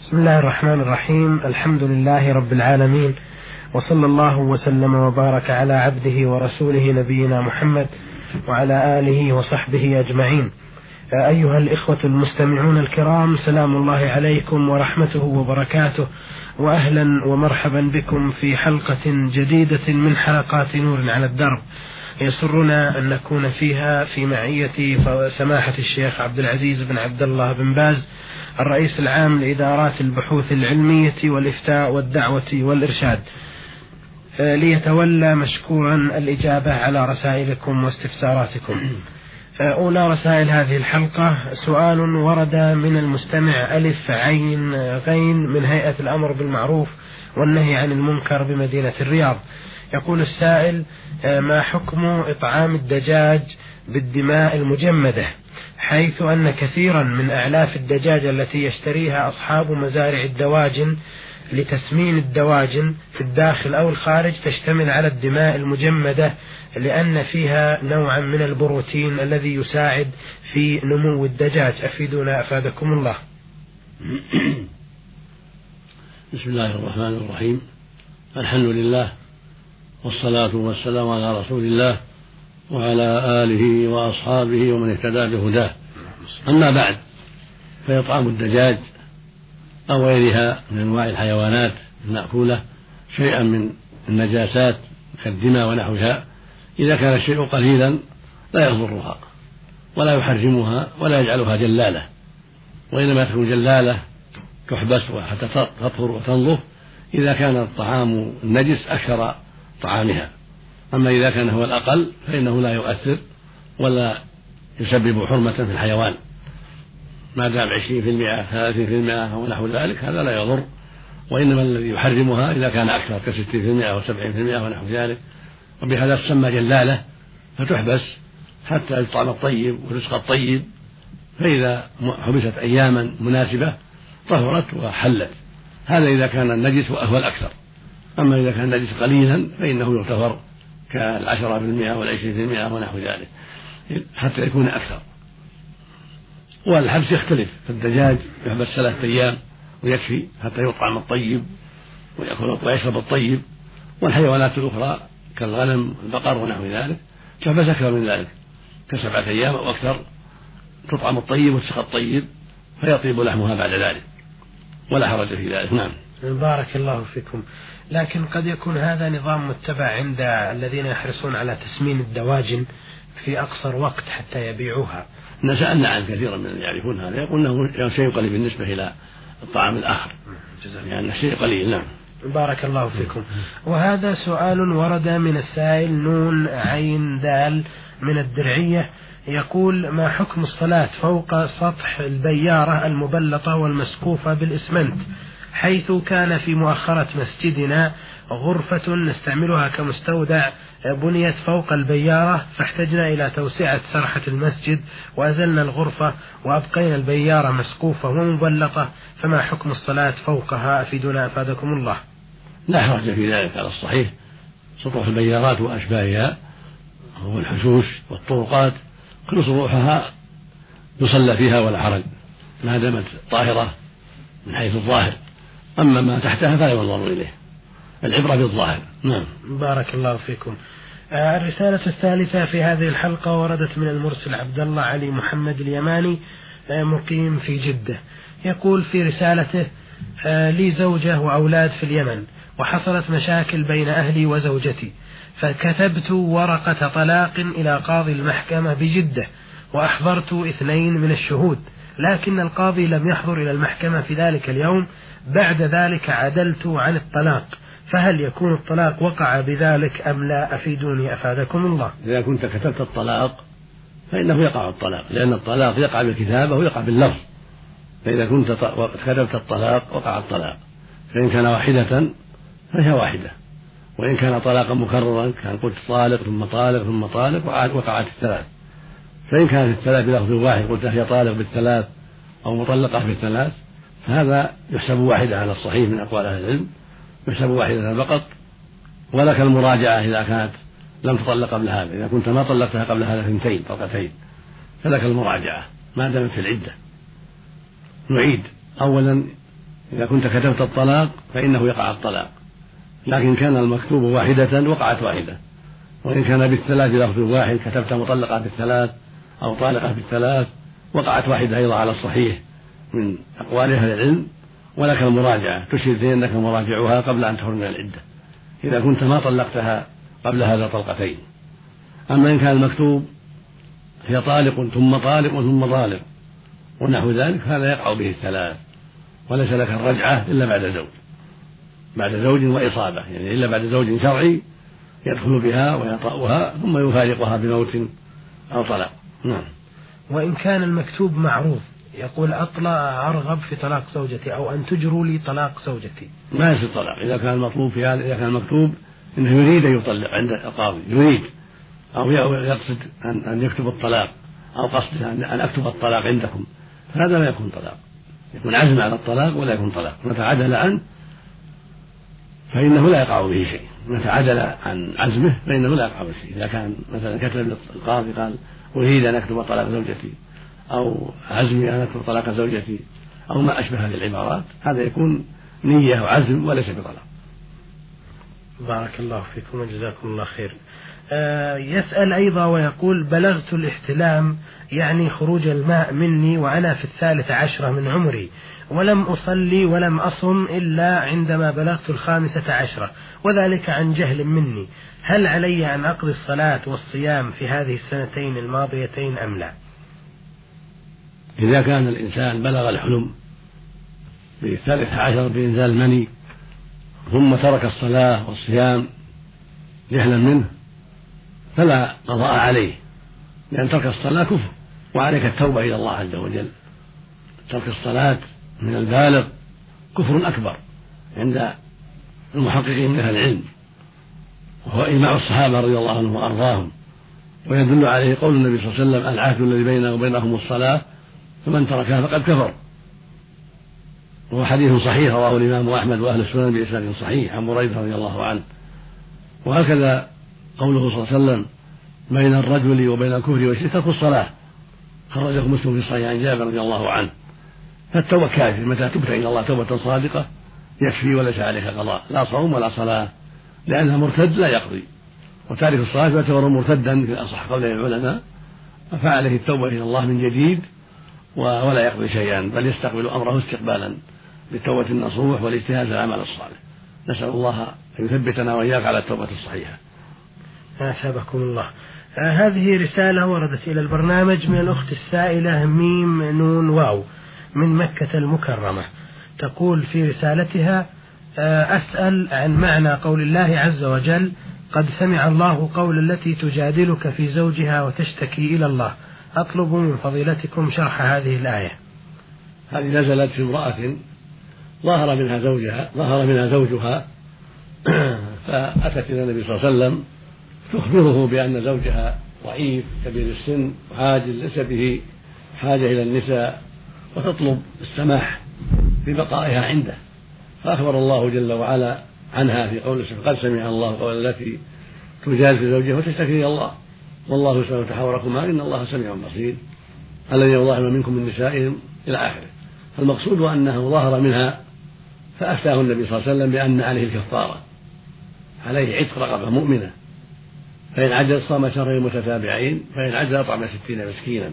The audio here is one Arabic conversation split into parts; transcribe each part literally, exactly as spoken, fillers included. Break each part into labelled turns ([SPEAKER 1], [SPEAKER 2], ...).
[SPEAKER 1] بسم الله الرحمن الرحيم. الحمد لله رب العالمين، وصلى الله وسلم وبارك على عبده ورسوله نبينا محمد وعلى آله وصحبه أجمعين. أيها الإخوة المستمعون الكرام، سلام الله عليكم ورحمته وبركاته، وأهلا ومرحبا بكم في حلقة جديدة من حلقات نور على الدرب. يسرنا أن نكون فيها في معية سماحة الشيخ عبد العزيز بن عبد الله بن باز، الرئيس العام لإدارات البحوث العلمية والإفتاء والدعوة والإرشاد، ليتولى مشكورا الإجابة على رسائلكم واستفساراتكم. أولى رسائل هذه الحلقة سؤال ورد من المستمع ألف عين غين من هيئة الأمر بالمعروف والنهي عن المنكر بمدينة الرياض. يقول السائل: ما حكم إطعام الدجاج بالدماء المجمدة، حيث أن كثيرا من أعلاف الدجاج التي يشتريها أصحاب مزارع الدواجن لتسمين الدواجن في الداخل أو الخارج تشتمل على الدماء المجمدة، لأن فيها نوعا من البروتين الذي يساعد في نمو الدجاج. أفيدونا أفادكم الله.
[SPEAKER 2] بسم الله الرحمن الرحيم. الحمد لله، والصلاة والسلام على رسول الله وعلى آله وأصحابه ومن اهتدى بهداه. أما بعد، فيطعم الدجاج أو غيرها من أنواع الحيوانات المأكولة شيئا من النجاسات كالدماء ونحوها، إذا كان الشيء قليلا لا يضرها ولا يحرمها ولا يجعلها جلالة، وإنما تكون جلالة تحبس حتى تطهر وتنظف إذا كان الطعام النجس أكثر طعامها. أما إذا كان هو الأقل فإنه لا يؤثر ولا يسبب حرمة في الحيوان، ما دام عشرين في المئة ثلاثين في المئة ونحو ذلك هذا لا يضر، وإنما الذي يحرمها إذا كان أكثر كستين في المئة وسبعين في المئة ونحو ذلك، وبهذا تسمى جلالة، فتحبس حتى يطعم الطيب ورزق الطيب، فإذا حبست أياما مناسبة طهرت وحلت. هذا إذا كان النجس هو الأكثر. أما إذا كان النجس قليلا فإنه يغتفر كالعشرة في المئة والعشرين في المئة ونحو ذلك حتى يكون أكثر. والحبس يختلف، فالدجاج يحبس ثلاثة أيام ويكفي حتى يطعم الطيب ويأكل ويشرب الطيب، والحيوانات الأخرى كالغنم والبقر ونحو ذلك تحبس أكثر من ذلك كسبعة أيام أو أكثر، تطعم الطيب وتسقى الطيب فيطيب لحمها بعد ذلك، ولا حرج في ذلك. نعم.
[SPEAKER 1] بارك الله فيكم. لكن قد يكون هذا نظام متبع عند الذين يحرصون على تسمين الدواجن في أقصر وقت حتى يبيعوها.
[SPEAKER 2] سألنا عن كثيرا من يعرفون هذا، يقول أنه شيء قليل بالنسبة إلى الطعام الآخر، يعني شيء قليل. نعم.
[SPEAKER 1] بارك الله فيكم. وهذا سؤال ورد من السائل نون عين دال من الدرعية، يقول: ما حكم الصلاة فوق سطح البيارة المبلطة والمسقوفة بالإسمنت، حيث كان في مؤخرة مسجدنا غرفة نستعملها كمستودع بنيت فوق البيارة، فاحتجنا إلى توسعة سرحة المسجد وأزلنا الغرفة وأبقينا البيارة مسقوفة ومبلطة، فما حكم الصلاة فوقها؟ أفيدونا أفادكم الله.
[SPEAKER 2] لا حرج في ذلك على الصحيح. سطوح البيارات وأشباهها والحشوش والطرقات كل سطوحها يصلى فيها ولا حرج ما دامت طاهرة من حيث الظاهر، أما ما تحتها فلا ينظر إليه، العبرة بالظاهر. نعم.
[SPEAKER 1] بارك الله فيكم. آه الرسالة الثالثة في هذه الحلقة وردت من المرسل عبد الله علي محمد اليماني، آه مقيم في جدة. يقول في رسالته: آه لي زوجة وأولاد في اليمن، وحصلت مشاكل بين أهلي وزوجتي، فكتبت ورقة طلاق إلى قاضي المحكمة بجدة وأحضرت اثنين من الشهود، لكن القاضي لم يحضر إلى المحكمة في ذلك اليوم. بعد ذلك عدلت عن الطلاق، فهل يكون الطلاق وقع بذلك أم لا؟ أفيدوني أفادكم الله.
[SPEAKER 2] إذا كنت كتبت الطلاق فإنه يقع الطلاق، لأن الطلاق يقع بالكتابة ويقع باللفظ، فإذا كنت كتبت الطلاق وقع الطلاق، فإن كان واحدة فهي واحدة، وإن كان طلاقا مكررا كان قلت طالق ثم طالق ثم طالق وقعت الثلاث، فإن كانت الثلاث بلفظ واحد قلت هي طالق بالثلاث أو مطلقة بالثلاث فهذا يحسب واحدة على الصحيح من أقوال أهل العلم، يحسب واحدة فقط. ولك المراجعة إذا كانت لم تطلق قبل هذا، إذا كنت ما طلقتها قبل هذا اثنتين طلقتين فلك المراجعة ما دامت في العدة. نعيد أولا إذا كنت كتبت الطلاق فإنه يقع الطلاق، لكن كان المكتوب واحدة وقعت واحدة. وإن كان بالثلاث لفظ واحد كتبت مطلقة بالثلاث أو طالقة بالثلاث وقعت واحدة أيضا على الصحيح من أقوال أهل العلم، ولك المراجعة تشهد أنك مراجعها قبل أن تخرج من العدة إذا كنت ما طلقتها قبل هذا طلقتين. أما إن كان المكتوب هي طالق ثم طالق ثم طالق ونحو ذلك هذا يقع به الثلاث، وليس لك الرجعة إلا بعد زوج بعد زوج وإصابة، يعني إلا بعد زوج شرعي يدخل بها ويطأها ثم يفارقها بموت أو طلاق. نعم.
[SPEAKER 1] وإن كان المكتوب معروف يقول أطلع أرغب في طلاق زوجتي أو أن تجروا لي طلاق زوجتي،
[SPEAKER 2] ما يصير طلاق إذا كان المطلوب في هذا. إذا كان المكتوب إنه يريد أن يطلق عند القاضي، يريد أو يقصد أن يكتب الطلاق أو قصد أن أكتب الطلاق عندكم، هذا لا يكون طلاق، يكون عزم على الطلاق ولا يكون طلاق. متى عدل عنه فإنه لا يقع به شيء، متى عدل عن عزمه فإنه لا يقع به شيء. إذا كان مثلا كتب القاضي قال أريد أن أكتب طلاق زوجتي أو عزمي أن أكتب طلاق زوجتي أو ما أشبه هذه العبارات، هذا يكون نية وعزم وليس بطلاق.
[SPEAKER 1] بارك الله فيكم وجزاكم الله خير. آه يسأل أيضا ويقول بلغت الاحتلام يعني خروج الماء مني وأنا في الثالثة عشرة من عمري، ولم أصلي ولم أصم إلا عندما بلغت الخامسة عشرة، وذلك عن جهل مني، هل علي أن أقضي الصلاة والصيام في هذه السنتين الماضيتين أم لا؟
[SPEAKER 2] إذا كان الإنسان بلغ الحلم بالثالثة عشر بإنزال المني ثم ترك الصلاة والصيام جهلا منه فلا قضاء عليه، لأن ترك الصلاة كفر وعليك التوبة إلى الله عز وجل. ترك الصلاة من البالغ كفر أكبر عند المحققين من أهل العلم، وهو إجماع الصحابة رضي الله عنهم وأرضاهم، ويدل عليه قول النبي صلى الله عليه وسلم العهد الذي بيننا وبينهم الصلاة فمن تركها فقد كفر. وهو حديث صحيح رواه الإمام أحمد وأهل السنن بإسناد صحيح عن بريدة رضي الله عنه. وهكذا قوله صلى الله عليه وسلم بين الرجل وبين الكفر والشرك ترك الصلاة، خرجه مسلم في الصحيح عن جابر رضي الله عنه. فالتوبة كافية، متى تبت إلى الله توبة صادقة يكفي وليس عليك قضاء لا صوم ولا صلاة، لأنها مرتد لا يقضي، وتارك الصلاة يعتبر مرتدا في أصح قول العلماء، فعليه التوبة إلى الله من جديد ولا يقضي شيئا، بل يستقبل أمره استقبالا بالتوبة النصوح والاجتهاد في العمل الصالح. نسأل الله أن يثبتنا وإياك على التوبة الصحيحة.
[SPEAKER 1] أثابكم الله. آه هذه رسالة وردت إلى البرنامج من الأخت السائلة ميم نون واو من مكة المكرمة، تقول في رسالتها آه أسأل عن معنى قول الله عز وجل قد سمع الله قول التي تجادلك في زوجها وتشتكي إلى الله، أطلب من فضيلتكم شرح هذه الآية.
[SPEAKER 2] هذه نزلت في امرأة ظهر منها زوجها ظهر منها زوجها فأتت إلى النبي صلى الله عليه وسلم تخبره بأن زوجها ضعيف كبير السن وعاجز ليس به حاجة إلى النساء، وتطلب السماح ببقائها عنده. فأخبر الله جل وعلا عنها في قوله قد سمع الله قول التي تجادل في زوجها وتشتكي إلى الله والله يسمع تحاوركما إن الله سميع بصير الذي يظاهر منكم من نسائهم إلى آخره. فالمقصود أنه ظهر منها فأفتاه النبي صلى الله عليه وسلم بأن عليه الكفارة، عليه عتق رقبة مؤمنة، فإن عجز صام شهرين متتابعين، فإن عجز أطعم ستين مسكينا.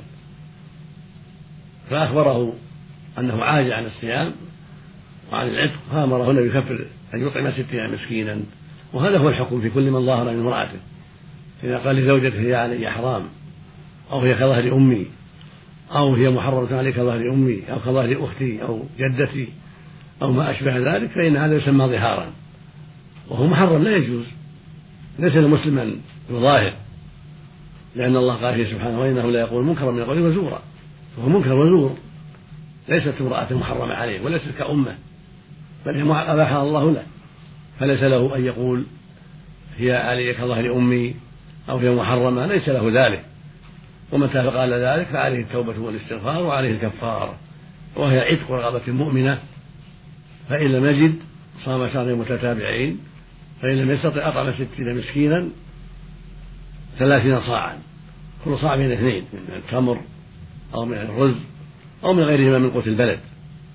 [SPEAKER 2] فأخبره أنه عاجز عن الصيام وعن العتق، فأمره النبي يكفر أن يطعم ستين مسكينا. وهذا هو الحكم في كل من ظاهر من امرأته، إذا قال لزوجته هي علي حرام أو هي كظهر أمي أو هي محرمة علي كظهر أمي أو كظهر أختي أو جدتي أو ما أشبه ذلك، فإن هذا يسمى ظهارا وهو محرم لا يجوز. ليس لمسلم أن يظاهر، لأن الله قال فيه سبحانه وإنه لا يقول منكرا من القول وزورا، وهو منكر وزور، ليست امرأة محرمة عليه وليست كأمه، بل هي أباحها الله له، فليس له أن يقول هي علي كظهر أمي أو هي محرمة، ليس له ذلك. ومتى فقال ذلك فعليه التوبة والاستغفار وعليه الكفارة، وهي عتق رقبة مؤمنة، فإن لم يجد صام شهرين متتابعين، فإن لم يستطع أطعم ستين مسكينا ثلاثين صاعا، كل صاع من اثنين من التمر أو من الرز أو من غيرهما من قوت البلد،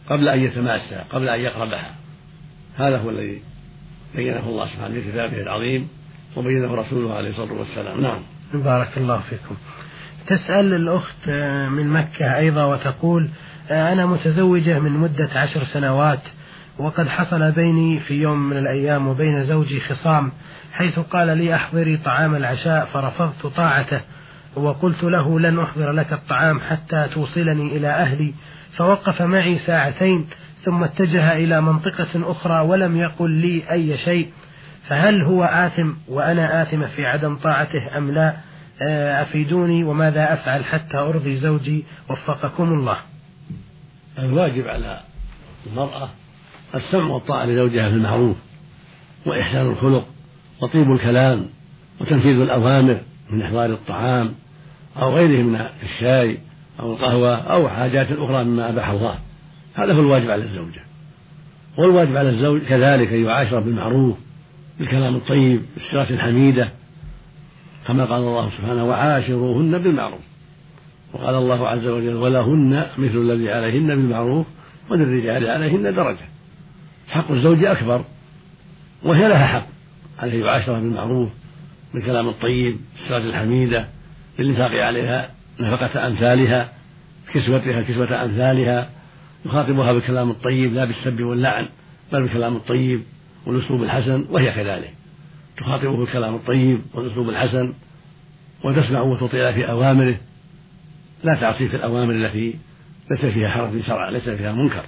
[SPEAKER 2] قبل أن يتماسى، قبل أن يقربها. هذا هو الذي بينه الله سبحانه في كتابه العظيم وبينه رسوله عليه الصلاة والسلام. نعم.
[SPEAKER 1] بارك الله فيكم. تسأل الأخت من مكة أيضا وتقول: أنا متزوجة من مدة عشر سنوات، وقد حصل بيني في يوم من الأيام وبين زوجي خصام، حيث قال لي: أحضري طعام العشاء، فرفضت طاعته وقلت له: لن أحضر لك الطعام حتى توصلني إلى أهلي، فوقف معي ساعتين ثم اتجه إلى منطقة أخرى ولم يقل لي أي شيء، فهل هو آثم وأنا آثمة في عدم طاعته أم لا؟ أفيدوني، وماذا أفعل حتى أرضي زوجي وفقكم الله.
[SPEAKER 2] الواجب على المرأة السمع والطاعة لزوجها في المعروف، وإحسان الخلق وطيب الكلام وتنفيذ الأوامر من إحضار الطعام أو غيره من الشاي أو القهوة أو حاجات أخرى مما أباح الله. هذا هو الواجب على الزوجة. والواجب على الزوج كذلك أن يعاشر بالمعروف بالكلام الطيب بالصفات الحميدة، كما قال الله سبحانه: وعاشروهن بالمعروف. وقال الله عز وجل: ولهن مثل الذي عليهن بالمعروف وللرجال عليهن درجة. حق الزوج أكبر، وهي لها حق عليه يعاشرها بالمعروف بالكلام الطيب بالصفات الحميدة، بالإنفاق عليها نفقة أمثالها، كسوتها كسوة أمثالها، يخاطبها بالكلام الطيب لا بالسب واللعن بل بالكلام الطيب والأسلوب الحسن، وهي كذلك تخاطبه بالكلام الطيب والأسلوب الحسن، وتسمع وتطيع في أوامره، لا تعصي في الأوامر التي ليس فيها حرج شرعا، ليس فيها منكر،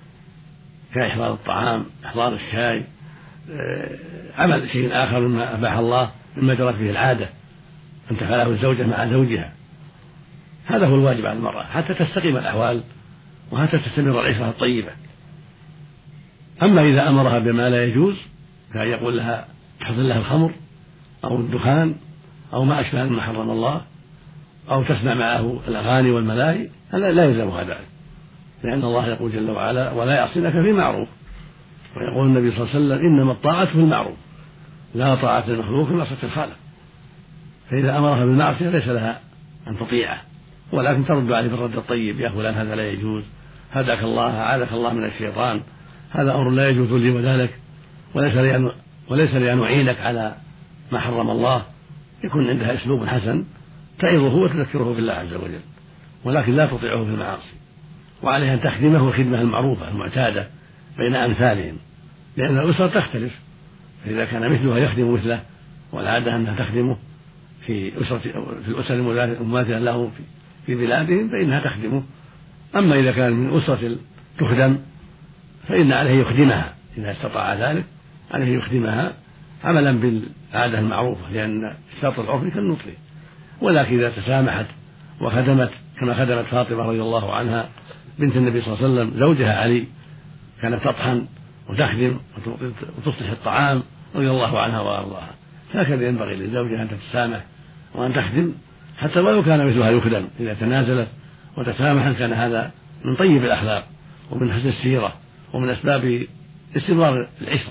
[SPEAKER 2] كإحضار الطعام، إحضار الشاي، عمل شيء آخر مما أباح الله مما جرت به العادة أن تفعله الزوجة مع زوجها. هذا هو الواجب على المرأة حتى تستقيم الأحوال وحتى تستمر العشرة الطيبة. أما إذا أمرها بما لا يجوز كأن يقول لها تحضر لها الخمر أو الدخان أو ما أشبه مما حرم الله، أو تسمع معه الأغاني والملاهي، هذا لا يلزمها ذلك، لأن الله يقول جل وعلا: ولا يعصينك في معروف. ويقول النبي صلى الله عليه وسلم: إنما الطاعة في المعروف، لا طاعة للمخلوق في معصية الخالق. فإذا أمرها بالمعصية ليس لها أن تطيعه، ولكن ترد عليه بالرد الطيب: يا فلان هذا لا يجوز، هداك الله، أعاذك الله من الشيطان، هذا أمر لا يجوز لي وذلك، وليس لي أن وليس لي أن أعينك على ما حرم الله. يكون عندها أسلوب حسن تعظه وتذكره بالله عز وجل، ولكن لا تطيعه في المعاصي. وعليها أن تخدمه الخدمة المعروفة المعتادة بين أمثالهم، لأن الأسرة تختلف، فإذا كان مثلها يخدم مثله، والعادة أنها تخدمه في أسرة في الأسر المماثلة له في بلادهم فإنها تخدمه. أما إذا كان من أسرة تخدم فإن عليه يخدمها إذا استطاع ذلك، عليه يخدمها عملا بالعادة المعروفة، لأن الشرط العرفي كالنطق. ولكن إذا تسامحت وخدمت كما خدمت فاطمة رضي الله عنها بنت النبي صلى الله عليه وسلم زوجها علي، كانت تطحن وتخدم وتصلح الطعام رضي الله عنها وأرضاها، هكذا ينبغي للزوجة أن تتسامح وأن تخدم حتى ولو كان مثلها يخدم. إذا تنازلت وتسامحت كان هذا من طيب الأخلاق ومن حسن السيرة ومن أسباب استمرار العشرة.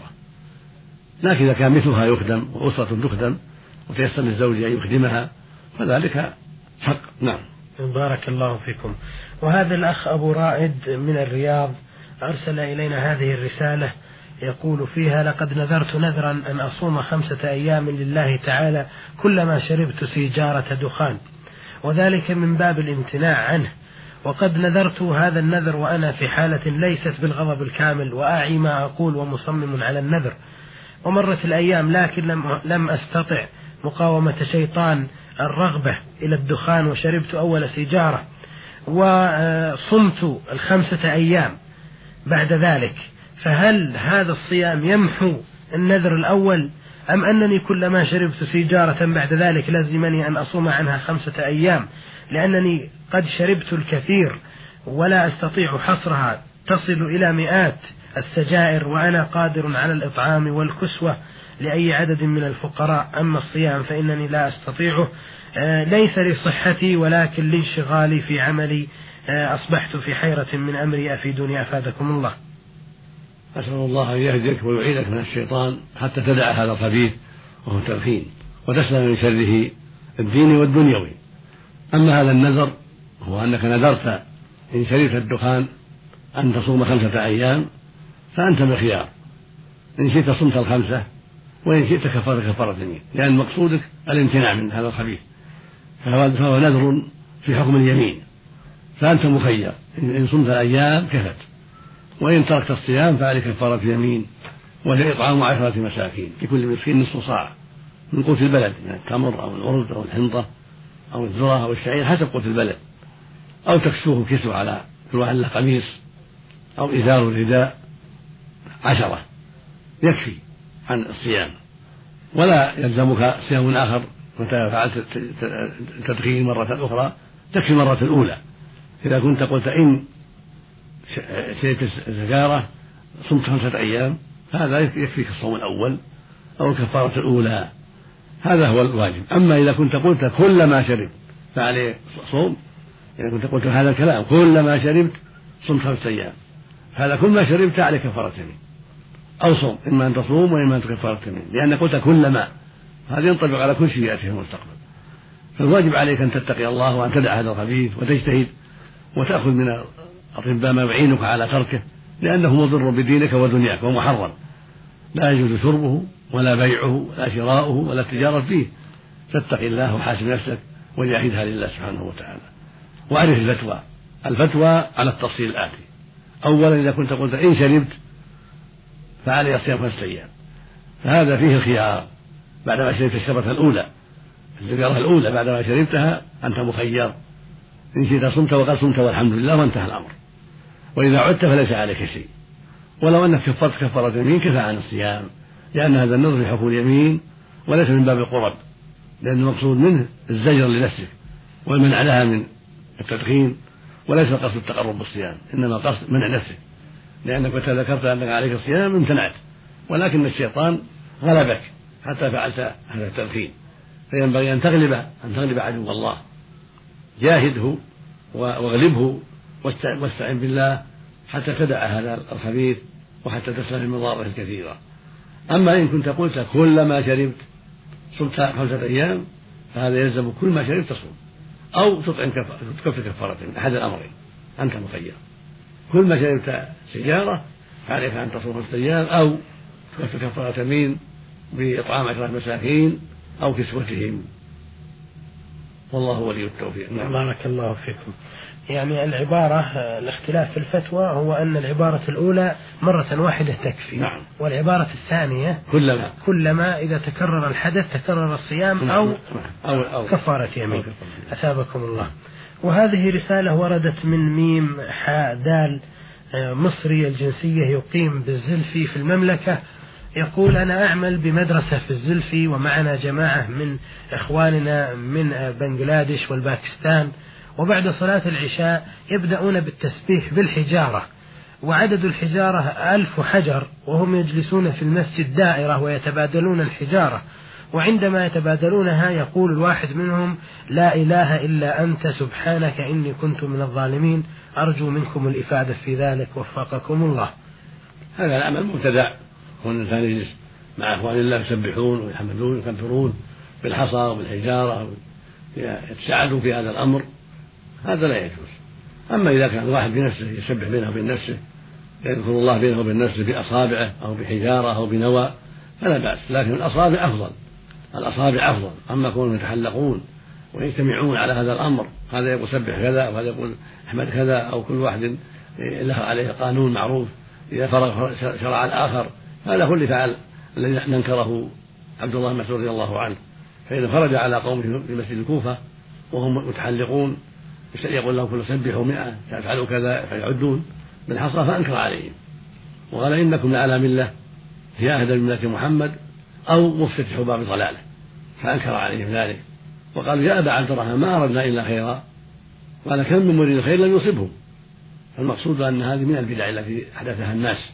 [SPEAKER 2] لكن إذا كان مثلها يخدم وأسرة تخدم وتيسر للزوج أن يخدمها فذلك حق. نعم.
[SPEAKER 1] بارك الله فيكم. وهذا الأخ أبو رائد من الرياض أرسل إلينا هذه الرسالة يقول فيها: لقد نذرت نذرا أن أصوم خمسة أيام لله تعالى كلما شربت سيجارة دخان، وذلك من باب الامتناع عنه، وقد نذرت هذا النذر وأنا في حالة ليست بالغضب الكامل وأعي ما أقول ومصمم على النذر، ومرت الأيام لكن لم, لم أستطع مقاومة شيطان الرغبة إلى الدخان، وشربت أول سيجارة وصمت الخمسة أيام بعد ذلك، فهل هذا الصيام يمحو النذر الأول أم أنني كلما شربت سيجارة بعد ذلك لازمني أن أصوم عنها خمسة أيام، لأنني قد شربت الكثير ولا أستطيع حصرها تصل إلى مئات السجائر وأنا قادر على الإطعام والكسوة لأي عدد من الفقراء، أما الصيام فإنني لا أستطيعه، ليس لصحتي ولكن لانشغالي في عملي، أصبحت في حيرة من أمري، أفيدوني أفادكم الله.
[SPEAKER 2] أسأل الله أن يهديك ويعيدك من الشيطان حتى تدع هذا الخبيث وهو التدخين وتسلم من شره الديني والدنيوي. أما هذا النذر هو أنك نذرت إن شربت الدخان أن تصوم خمسة أيام فأنت بخيار، إن شئت صمت الخمسة وإن شئت كفرت كفارة يمين، لأن مقصودك الامتناع من هذا الخبيث، فهو نذر في حكم اليمين، فأنت مخير، إن صمت الأيام كفت، وإن تركت الصيام فعليك كفارة يمين وهي إطعام عشرة مساكين لكل مسكين نصف صاع من قوت البلد، من التمر أو الأرز أو الحنطة أو الذرة أو الشعير حسب قوت البلد، أو تكسوه كسوة على كل واحد له قميص أو إزار رداء عشرة يكفي عن الصيام، ولا يلزمك صيام آخر متى فعلت التدخين مرة أخرى، تكفي مرة الأولى. إذا كنت قلت إن شربت السجارة صمت خمسة أيام هذا يكفيك الصوم الأول أو الكفارة الأولى، هذا هو الواجب. أما إذا كنت قلت كل ما شربت فعليه صوم، إذا كنت قلت هذا الكلام كل ما شربت صمت خمسة أيام، هذا كل ما شربت عليه كفارة يمين أو صوم، إما أن تصوم وإما أن كفارة يمين، لأن قلت كل ما، هذا ينطبق على كل شيء يأتي في المستقبل. فالواجب عليك أن تتقي الله وأن تدع هذا الخبيث وتجتهد وتأخذ من الأطباء ما يعينك على تركه، لأنه مضر بدينك ودنياك ومحرم، لا يجوز شربه ولا بيعه ولا شراؤه ولا التجارة فيه، فاتق الله وحاسب نفسك وجاهدها لله سبحانه وتعالى. وأعرف الفتوى، الفتوى على التفصيل الآتي: أولا إذا كنت قلت إن شربت فعلي الصيام خمسة أيام، فهذا فيه الخيار بعدما شربت الشربة الأولى، السجارة الأولى بعدما شربتها أنت مخير، إن شئت صمت وقد صمت والحمد لله وانتهى الأمر، وإذا عدت فليس عليك شيء، ولو أنك كفرت كفارة يمين كفى عن الصيام، لأن هذا النذر في حكم اليمين وليس من باب القرب، لأن المقصود منه الزجر لنفسك والمنع لها من التدخين، وليس قصد التقرب بالصيام، إنما قصد منع نفسك، لأنك متى ذكرت أنك عليك الصيام امتنعت، ولكن الشيطان غلبك حتى فعلت هذا التدخين، فينبغي أن تغلب أن تغلب عدو الله، جاهده واغلبه واستعن بالله حتى تدع هذا الخبيث وحتى تسلم من مضاره الكثيرة. أما إن كنت قلت كل ما شربت صمت خمسة أيام فهذا يلزم كل ما شربت تصوم أو تطعم كفر كفارة، أحد الأمرين، أنت مخير، كل ما شربت سجارة فعليك أن تصوم خمسة أيام أو تكفر كفارة يمين بإطعام عشرة مساكين أو كسوتهم، والله ولي التوفيق.
[SPEAKER 1] نعم. بارك الله فيكم. يعني العبارة الاختلاف في الفتوى هو أن العبارة الأولى مرة واحدة تكفي،
[SPEAKER 2] نعم.
[SPEAKER 1] والعبارة الثانية
[SPEAKER 2] كلما
[SPEAKER 1] كلما إذا تكرر الحدث تكرر الصيام أو,
[SPEAKER 2] نعم. أو, أو
[SPEAKER 1] كفارة يمين. أثابكم الله. وهذه رسالة وردت من ميم حاء دال مصري الجنسية يقيم بالزلفي في المملكة، يقول: أنا أعمل بمدرسة في الزلفي ومعنا جماعة من إخواننا من بنغلاديش والباكستان، وبعد صلاة العشاء يبدأون بالتسبيح بالحجارة، وعدد الحجارة ألف حجر، وهم يجلسون في المسجد دائرة ويتبادلون الحجارة، وعندما يتبادلونها يقول الواحد منهم: لا إله إلا أنت سبحانك إني كنت من الظالمين، أرجو منكم الإفادة في ذلك وفقكم الله.
[SPEAKER 2] هذا العمل مبتدع، وأن الإنسان يجلس مع أخوان الله يسبحون ويحمدون ويكبرون بالحصى وبالحجارة يتساعدوا في هذا الأمر، هذا لا يجوز. أما إذا كان الواحد بنفسه يسبح بينه وبين نفسه، يذكر الله بينه وبين نفسه بأصابعه أو بحجارة أو بنوى فلا بأس، لكن الأصابع أفضل، الأصابع أفضل. أما كونهم يتحلقون ويجتمعون على هذا الأمر، هذا يقول سبح كذا وهذا يقول احمد كذا، أو كل واحد له عليه قانون معروف إذا فرغ شرع الآخر، هذا هو اللي فعل الذي ننكره عبد الله بن مسعود رضي الله عنه، فإذا خرج على قومه في مسجد الكوفة وهم متحلقون يقول لهم كل سبحوا مئة تفعلوا كذا فيعدون بالحصى، فأنكر عليهم وقال: إنكم لعلى ملة هي أهدى من ملة محمد أو مفتتح باب ضلاله، فأنكر عليهم ذلك وقال: يا أبا عبد الرحمن ما أردنا إلا خيرا، قال: كم من مريد الخير لم يصبه. فالمقصود أن هذه من البدع التي أحدثها الناس،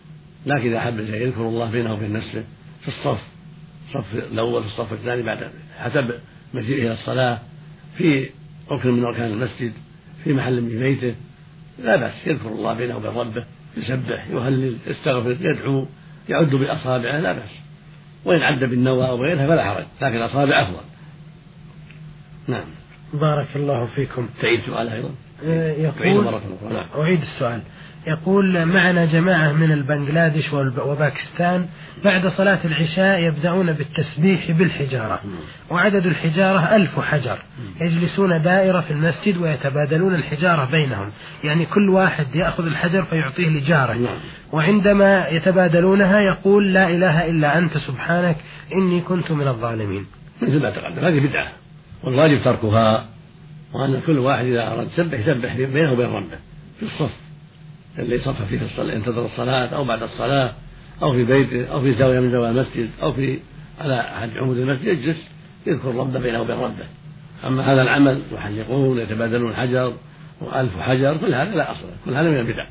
[SPEAKER 2] لكن إذا حب يذكر الله بينه وبين نفسه في الصف، الصف الأول في الصف الثاني بعد حسب مجيئه إلى الصلاة، في ركن من أركان المسجد، في محل من بيته، لا بأس، يذكر الله بينه وبين ربه، يسبح يهلل يستغفر يدعو يعد بأصابعه، لا بأس، وإن عد بالنوى أو غيرها فلا حرج، لكن الأصابع أفضل. نعم.
[SPEAKER 1] بارك الله فيكم.
[SPEAKER 2] تعيد سؤال أيضا.
[SPEAKER 1] يقول أعيد السؤال. يقول معنا جماعة من البنغلاديش وباكستان بعد صلاة العشاء يبدأون بالتسبيح بالحجارة، وعدد الحجارة ألف حجر، يجلسون دائرة في المسجد ويتبادلون الحجارة بينهم، يعني كل واحد يأخذ الحجر فيعطيه لجاره، وعندما يتبادلونها يقول لا إله إلا أنت سبحانك إني كنت من الظالمين.
[SPEAKER 2] مثل ما تقدم هذه بدعة، والواجب تركها، وأن كل واحد إذا أراد يسبح يسبح بينه وبين ربه في الصف اللي يصف فيه في الصلاة، ينتظر الصلاة أو بعد الصلاة أو في بيته أو في زاوية من زوايا المسجد أو في على أحد عمود المسجد، يجلس يذكر ربه بينه وبين ربه. أما هذا العمل يحلقون يتبادلون حجر وألف حجر كل هذا لا أصل، كل هذا من البدع.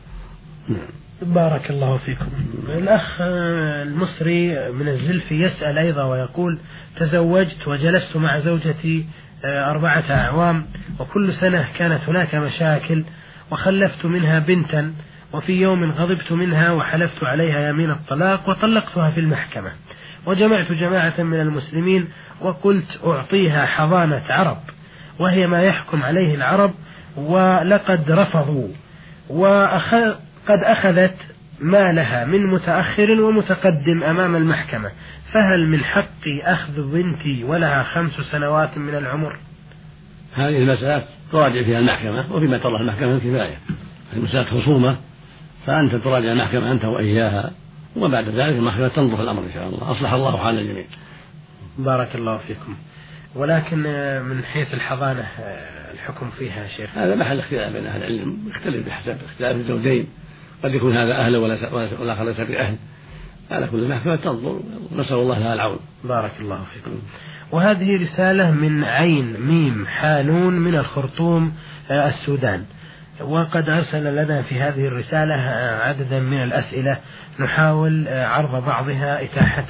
[SPEAKER 1] بارك الله فيكم. الأخ المصري من الزلفي يسأل أيضا ويقول تزوجت وجلست مع زوجتي أربعة أعوام، وكل سنة كانت هناك مشاكل، وخلفت منها بنتا، وفي يوم غضبت منها وحلفت عليها يمين الطلاق وطلقتها في المحكمة، وجمعت جماعة من المسلمين وقلت أعطيها حضانة عرب وهي ما يحكم عليه العرب، ولقد رفضوا، وقد أخذت مالها من متأخر ومتقدم أمام المحكمة، فهل من حقي أخذ بنتي ولها خمس سنوات من العمر؟
[SPEAKER 2] هذه المسألة تراجع فيها المحكمة، وفيما ترى المحكمة كفاية، المسألة خصومة، فأنت تراجع المحكمة أنت وإياها، وبعد ذلك المحكمة تنظر في الأمر إن شاء الله. أصلح الله حال الجميع.
[SPEAKER 1] بارك الله فيكم. ولكن من حيث الحضانة الحكم فيها شيخ؟
[SPEAKER 2] هذا محل اختلاف بين أهل العلم، يختلف بحسب اختلاف الزوجين، قد يكون هذا أهل والآخر ليس بأهل، على كل محكمة تنظر، نسأل الله لها العون.
[SPEAKER 1] بارك الله فيكم. وهذه رسالة من عين ميم حانون من الخرطوم السودان، وقد أرسل لنا في هذه الرسالة عددا من الأسئلة نحاول عرض بعضها إتاحة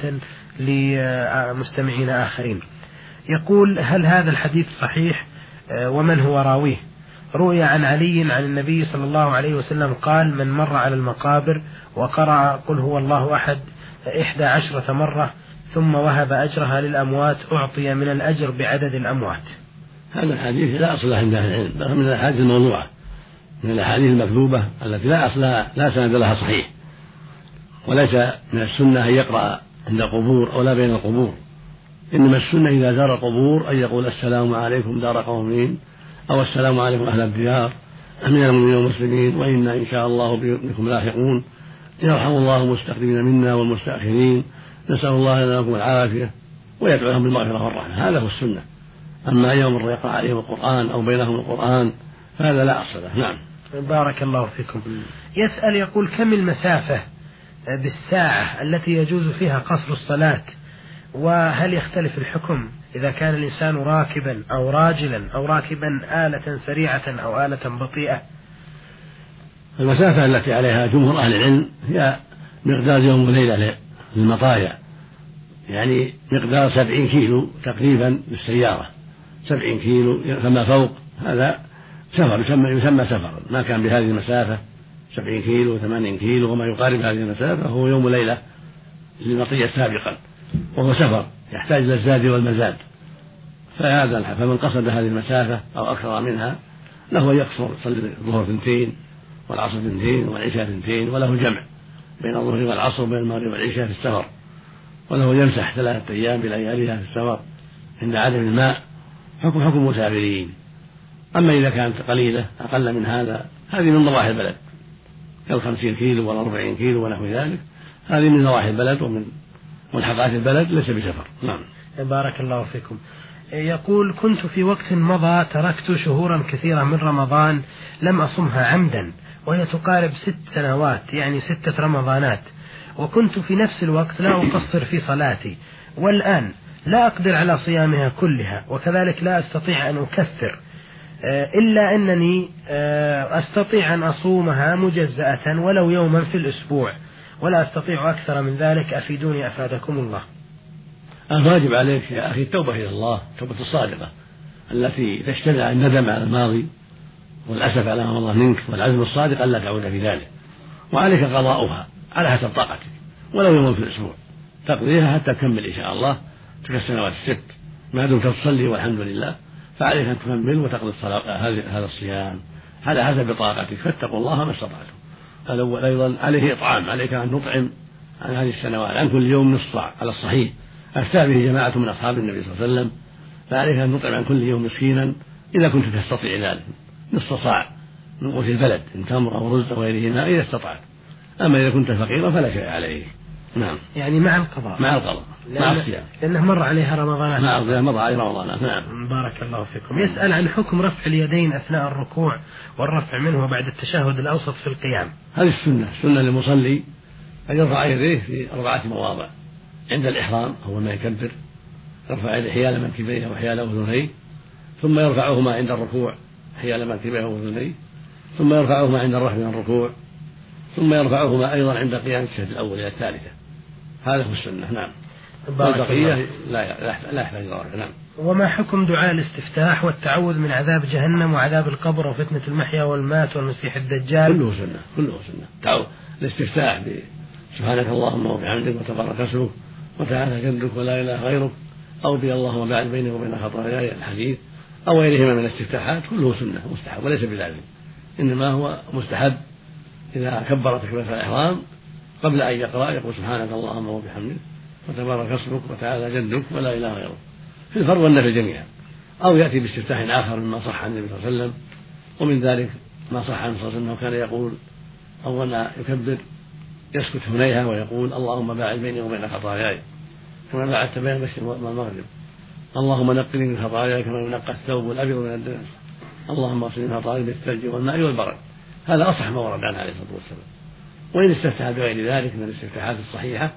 [SPEAKER 1] لمستمعين آخرين. يقول هل هذا الحديث صحيح ومن هو راويه؟ روي عن علي عن النبي صلى الله عليه وسلم قال من مر على المقابر وقرأ قل هو الله أحد إحدى عشرة مرة ثم وهب أجرها للأموات أعطي من الأجر بعدد الأموات.
[SPEAKER 2] هذا الحديث لا أصل له عند أهل العلم، بل من الأحاديث الموضوعة، من الأحاديث المكذوبة التي لا أصل لا سند لها صحيح، وليس من السنة أن يقرأ عند القبور أو لا بين القبور، إنما السنة إذا زار القبور أن يقول السلام عليكم دار قومين، أو السلام عليكم أهل الديار من المؤمنين والمسلمين وإنا إن شاء الله بكم لاحقون، يرحم الله المستقدمين منا والمستأخرين، نسأل الله لنا ولكم العافية، ويدعو لهم بالمغفرة والرحمة. هذا هو السنة. أما يوم مر يقرأ عليهم القرآن أو بينهم القرآن هذا لا أصل له. نعم.
[SPEAKER 1] بارك الله فيكم. يسأل يقول كم المسافة بالساعة التي يجوز فيها قصر الصلاة، وهل يختلف الحكم إذا كان الإنسان راكبا أو راجلا أو راكبا آلة سريعة أو آلة بطيئة؟
[SPEAKER 2] المسافة التي عليها جمهور أهل العلم هي مقدار يوم وليلة للمطايا، يعني مقدار سبعين كيلو تقريبا بالسيارة، سبعين كيلو فما فوق هذا سفر يسمى, يسمى سفرا. ما كان بهذه المسافة سبعين كيلو ثمانين كيلو وما يقارب هذه المسافة هو يوم وليلة للمطية سابقا، وهو سفر يحتاج إلى الزاد والمزاد. فهذا فمن قصد هذه المسافة أو أكثر منها له يقصر، يصلي الظهر اثنتين والعصر اثنتين والعشاء اثنتين، وله جمع بين الظهر والعصر وبين المغرب والعشاء في السفر، وله يمسح ثلاثة أيام بلياليها في السفر عند عدم الماء، حكم حكم مسافرين. أما إذا كانت قليلة أقل من هذا هذه من ضواحي البلد كالخمسين كيلو والأربعين كيلو ونحو ذلك، هذه من ضواحي البلد ومن ملحقات البلد ليس بسفر. نعم.
[SPEAKER 1] بارك الله فيكم. يقول كنت في وقت مضى تركت شهورا كثيرة من رمضان لم أصمها عمدا، وهي تقارب ست سنوات يعني ستة رمضانات، وكنت في نفس الوقت لا أقصر في صلاتي، والآن لا أقدر على صيامها كلها، وكذلك لا أستطيع أن أكثر، إلا أنني أستطيع أن أصومها مجزأة ولو يوما في الأسبوع، ولا أستطيع أكثر من ذلك، أفيدوني أفادكم الله.
[SPEAKER 2] الواجب عليك يا أخي التوبة إلى الله، التوبة الصادقة التي تشتمل على الندم على الماضي والأسف على ما مضى منك، والعزم الصادق ألا تعود في ذلك، وعليك قضاؤها على حسب طاقتك ولو يوم في الأسبوع تقضيها حتى تكمل إن شاء الله تلك السنوات الست، ما دمت تصلي والحمد لله، فعليك أن تكمل وتقضي هذا الصيام على حسب طاقتك، فاتقوا الله ما استطعتم. الأول أيضا عليه إطعام، عليك أن تطعم عن هذه السنوات عن كل يوم نصف صاع على الصحيح، أفتى به جماعة من أصحاب النبي صلى الله عليه وسلم، فعليك أن تطعم عن كل يوم مسكينا إذا كنت تستطيع ذلك، نصف صاع من قوت البلد من تمر أو رز أو غيرهما إذا استطعت. أما إذا كنت فقيرا فلا شيء عليه. نعم.
[SPEAKER 1] يعني مع القضاء.
[SPEAKER 2] مع القضاء مع الصيام،
[SPEAKER 1] لأنه مر عليها رمضان.
[SPEAKER 2] مع الصيام مر عليه رمضان. نعم.
[SPEAKER 1] بارك الله فيكم. يسأل عن حكم رفع اليدين أثناء الركوع والرفع منه بعد التشهد الأوسط في القيام.
[SPEAKER 2] هذه السنة، سنة للمصلي أن يرفع يديه في أربعة مواضع: عند الإحرام أول ما يكبر يرفع يديه حيال منكبيه وحيال أذنيه، ثم يرفعهما عند الركوع حيال منكبيه وأذنيه، ثم يرفعهما عند الرفع من الركوع، ثم يرفعهما أيضا عند قيام الشهد الأول إلى الثالثة. هذا هو السنة. نعم. والبقية لا لا يحتاج إلى. نعم.
[SPEAKER 1] وما حكم دعاء الاستفتاح والتعوذ من عذاب جهنم وعذاب القبر وفتنة المحيا والمات والمسيح الدجال؟
[SPEAKER 2] كله سنة، كله سنة. تعوذ الاستفتاح سبحانك اللهم وبحمدك وتبارك اسمك وتعالى جدك ولا إله غيرك، أو بي اللهم باعد بيني وبين خطاياي الحديث، أو غيرهما من الاستفتاحات، كله سنة مستحب وليس بلازم، إنما هو مستحب إذا كبر تكبيرة الإحرام قبل أن يقرأ يقول سبحانك اللهم وبحمدك وتبارك اسمك وتعالى جدك ولا إله غيرك في الفرض والنفل جميعا، أو يأتي باستفتاح آخر مما صح عن النبي صلى الله عليه وسلم. ومن ذلك ما صح عنه صلى الله عليه وسلم كان يقول أول ما يكبر يسكت هنيها ويقول اللهم باعد بيني وبين خطاياي كما باعدت بين المشرق والمغرب، اللهم نقني من خطاياي كما ينقى الثوب الأبيض من الدنس، اللهم اغسلني من خطاياي بالثلج والماء والبرد. هذا أصح ما ورد عنه عليه الصلاة والسلام. وإن استفتح بغير ذلك من الاستفتاحات الصحيحة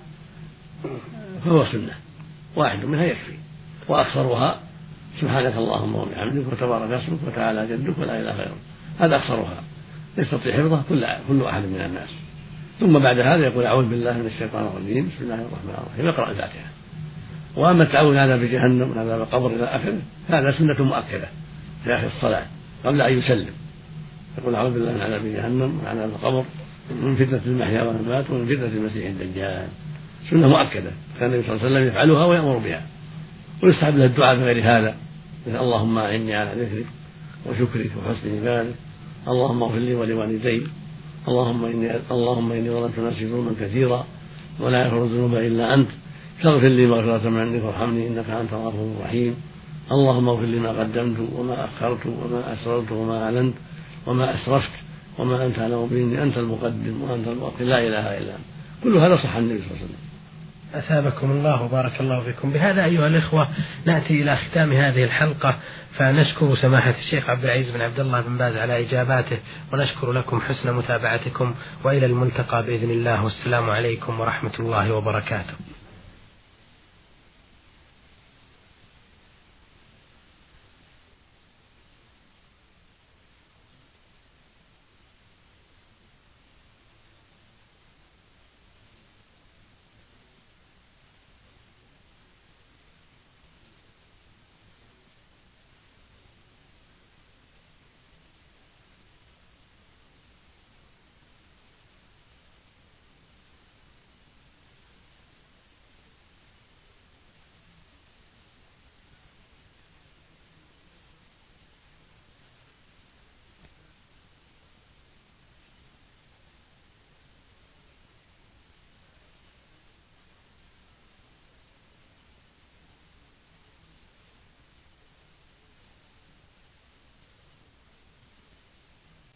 [SPEAKER 2] فهو سنة، واحد منها يكفي، وأكثرها سبحانك اللهم وبحمدك وتبارك اسمك وتعالى جدك ولا إله غيرك، هذا أكثرها يستطيع حفظه كل كل أحد من الناس. ثم بعد هذا يقول أعوذ بالله من الشيطان الرجيم بسم الله الرحمن الرحيم، يقرأ الفاتحة. وأما التعوذ هذا بجهنم وهذا بالقبر إلى آخره هذا سنة مؤكدة في آخر الصلاة قبل أن يسلم، يقول أعوذ بالله من عذاب جهنم ومن عذاب القبر من فتنة المحيا والممات ومن فتنة المسيح الدجال، سنة مؤكدة كان النبي صلى الله عليه وسلم يفعلها ويأمر بها. ويستحب له الدعاء بغير هذا، اللهم أعني على ذكرك وشكرك وحسن عبادك، اللهم اغفر لي ولوالدي، اللهم إني اللهم إني ظلمت نفسي ظلما كثيرا ولا يغفر الذنوب إلا أنت فاغفر لي مغفرة من عندك وارحمني إنك أنت الغفور الرحيم، اللهم اغفر لي ما قدمت وما أخرت وما أسررت وما أعلنت وما أسرفت وما أنت أعلم به إني أنت المقدم وأنت المؤخر لا إله إلا أنت. كل هذا صح النبي صلى الله عليه وسلم.
[SPEAKER 1] أثابكم الله وبارك الله فيكم. بهذا أيها الإخوة نأتي إلى ختام هذه الحلقة، فنشكر سماحة الشيخ عبد العزيز بن عبد الله بن باز على إجاباته، ونشكر لكم حسن متابعتكم، وإلى الملتقى بإذن الله، والسلام عليكم ورحمة الله وبركاته.